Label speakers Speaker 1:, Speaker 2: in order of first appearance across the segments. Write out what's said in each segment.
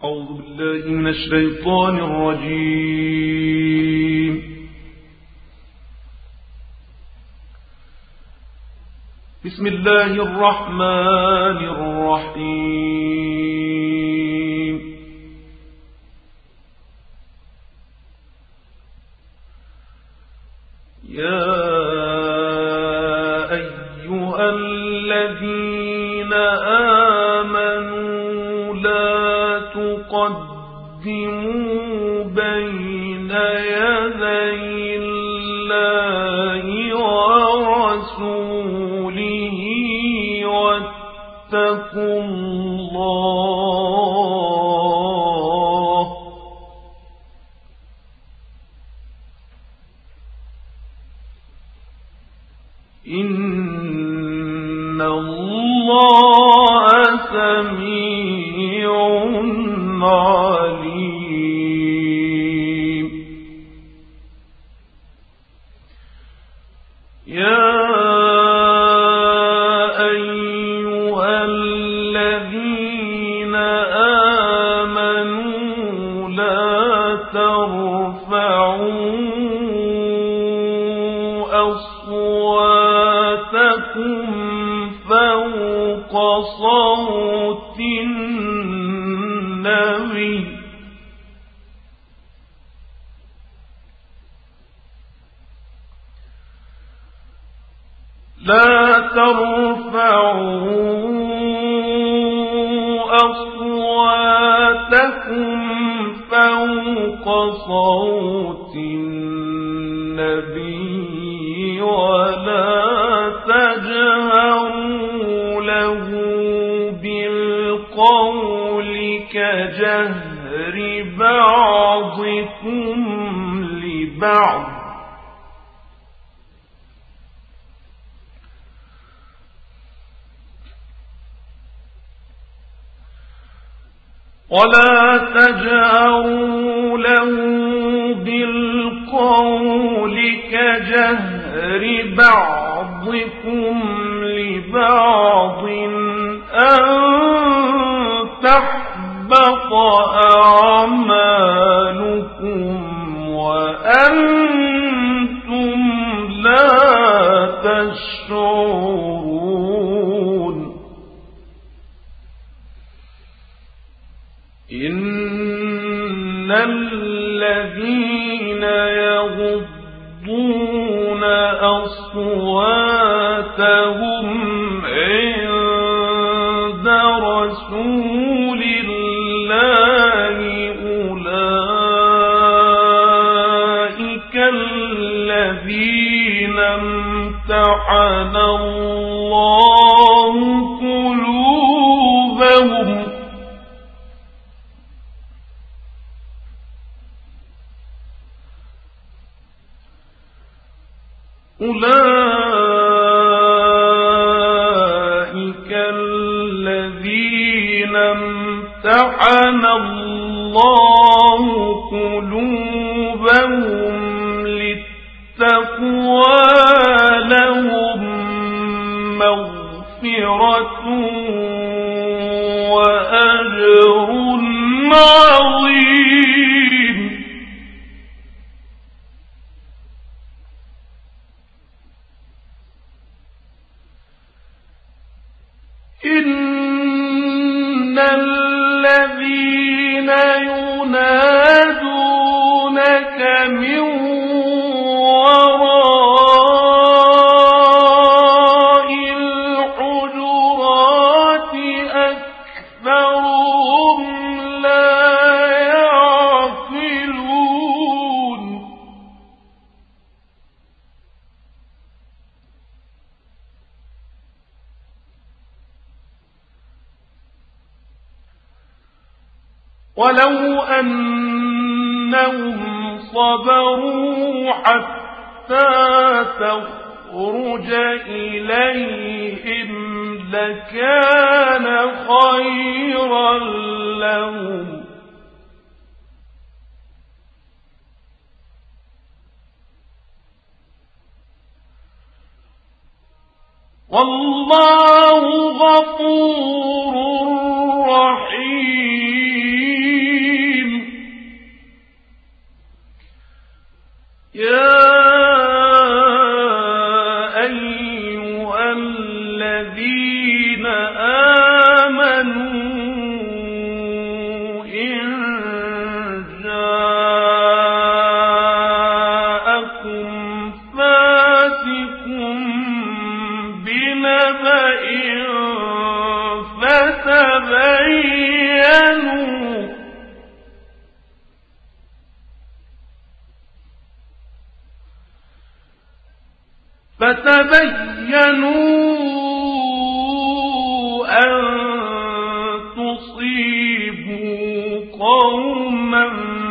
Speaker 1: أعوذ بالله من الشيطان الرجيم. بسم الله الرحمن الرحيم. يا أيها الذين آمنوا لا تقدموا بين يدي الله ورسوله واتقوا الله إن الله سميع عليم. يا أيها الذين آمنوا لا ترفعوا أصواتكم فوق صوت النبي لا ترفعوا أصواتكم فوق صوت النبي ولا تجهروا له بالقول كجهر بعضكم لبعض ولا تجهروا له بالقول كجهر بعضكم لبعض أن تحبط أعمالكم وأنتم لا تشعرون. إن الذين يغضون أصواتهم عند رسول الله أولئك الذين امتحن الله قلوبهم أولئك الذين امتحن الله قلوبهم للتقوى لهم مغفرة وأجر عظيم. إن الذين ينادونك من وراء الحجرات أكثرهم لا يعقلون. ولو أنهم صبروا حتى تخرج إليهم لكان خيرا لهم. والله غفور رحيم. فتبينوا أن تصيبوا قوما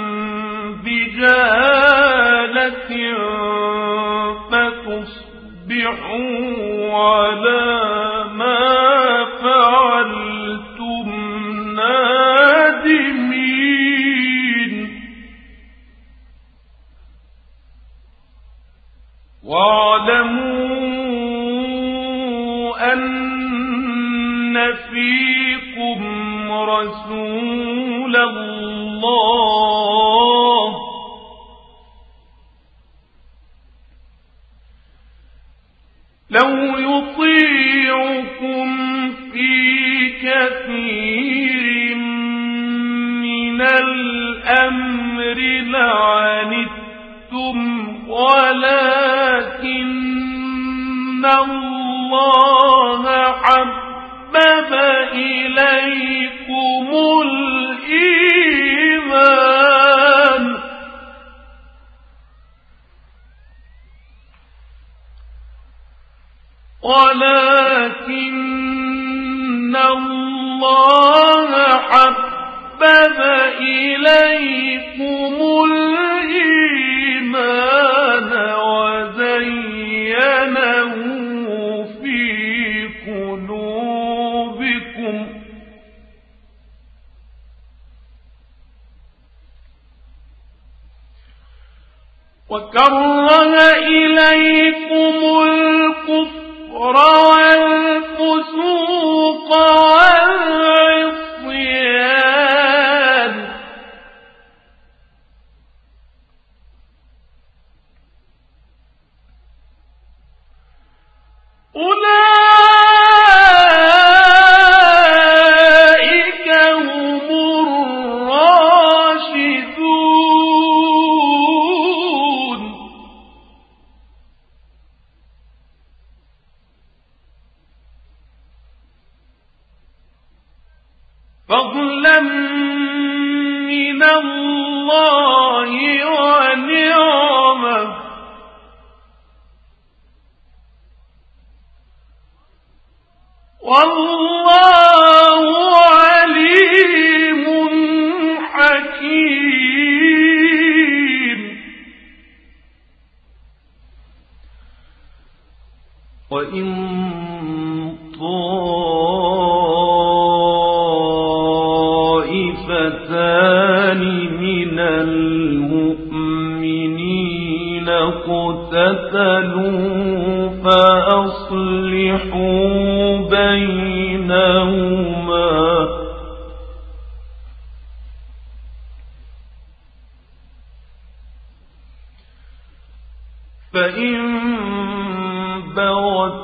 Speaker 1: بجهالة فتصبحوا على ما فعلتم نادمين واعلموا أن فيكم رسول الله لو يطيعكم في كثير من الأمر لعنتم ولكن الله حبب إليكم الإيمان وزينه في قلوبكم وكره إليكم الكفر والفسوق والعصيان أولئك هم الراشدون فضلا من الله ونعمه والله عليم حكيم وإن طائفتان من المؤمنين اقتتلوا فأصلحوا بينهما فإن بغت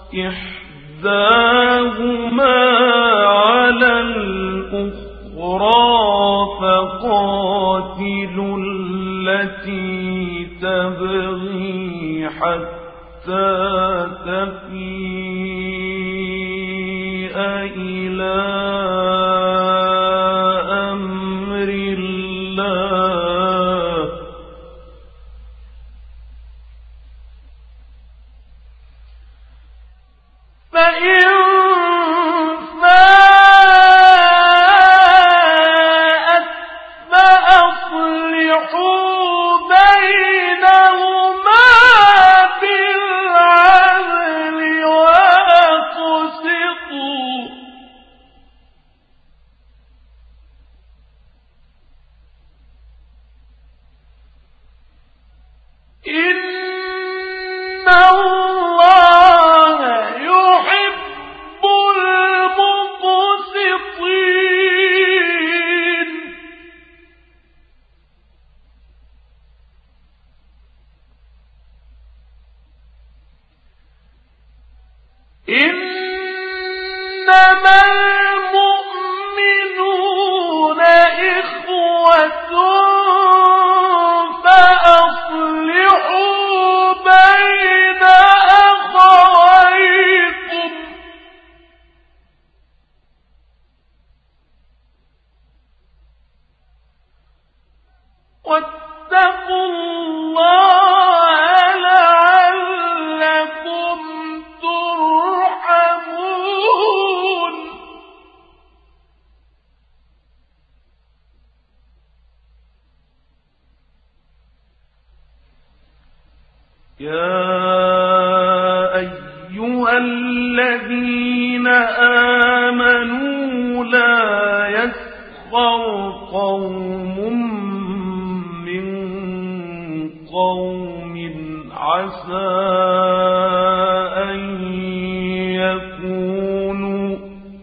Speaker 1: إحداهما على الأخرى فقاتلوا التي تبغي حتى تفيء إلى أمر الله فإن فاءت فأصلحوا بينهما بالعدل وأقسطوا إن الله يحب المقسطين إنما المؤمنون إخوة فأصلحوا بين أخويكم واتقوا الله لعلكم يا أيها الذين آمنوا لا يسخر قوم من قوم عسى أن يكونوا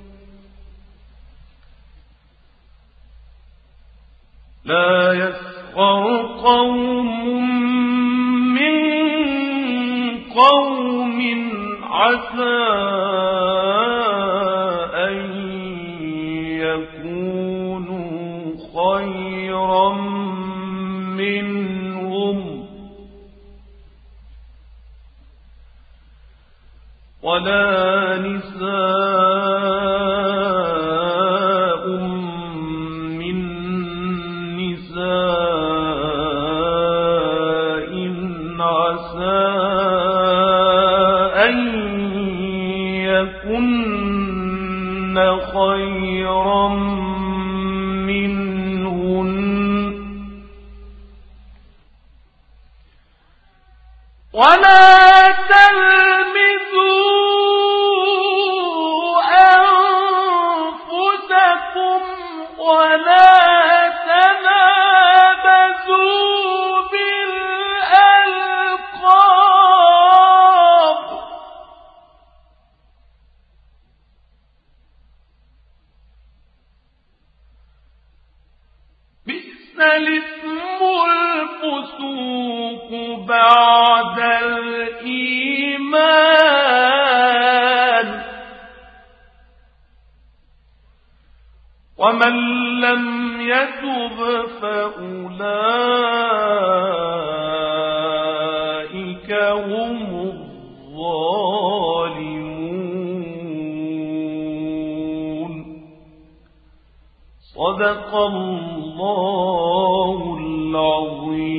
Speaker 1: لا يسخر قوم من قوم عسى أن يكونوا خيرا منهم ولا نساء من نساء عسى أن يكن خيرا منهن ولا تلمزوا أنفسكم ولا تنابزوا بالألقاب بئس الاسم الفسوق بعد الإيمان ومن لم يتب فأولئك هم الظالمون. صدق الله العظيم.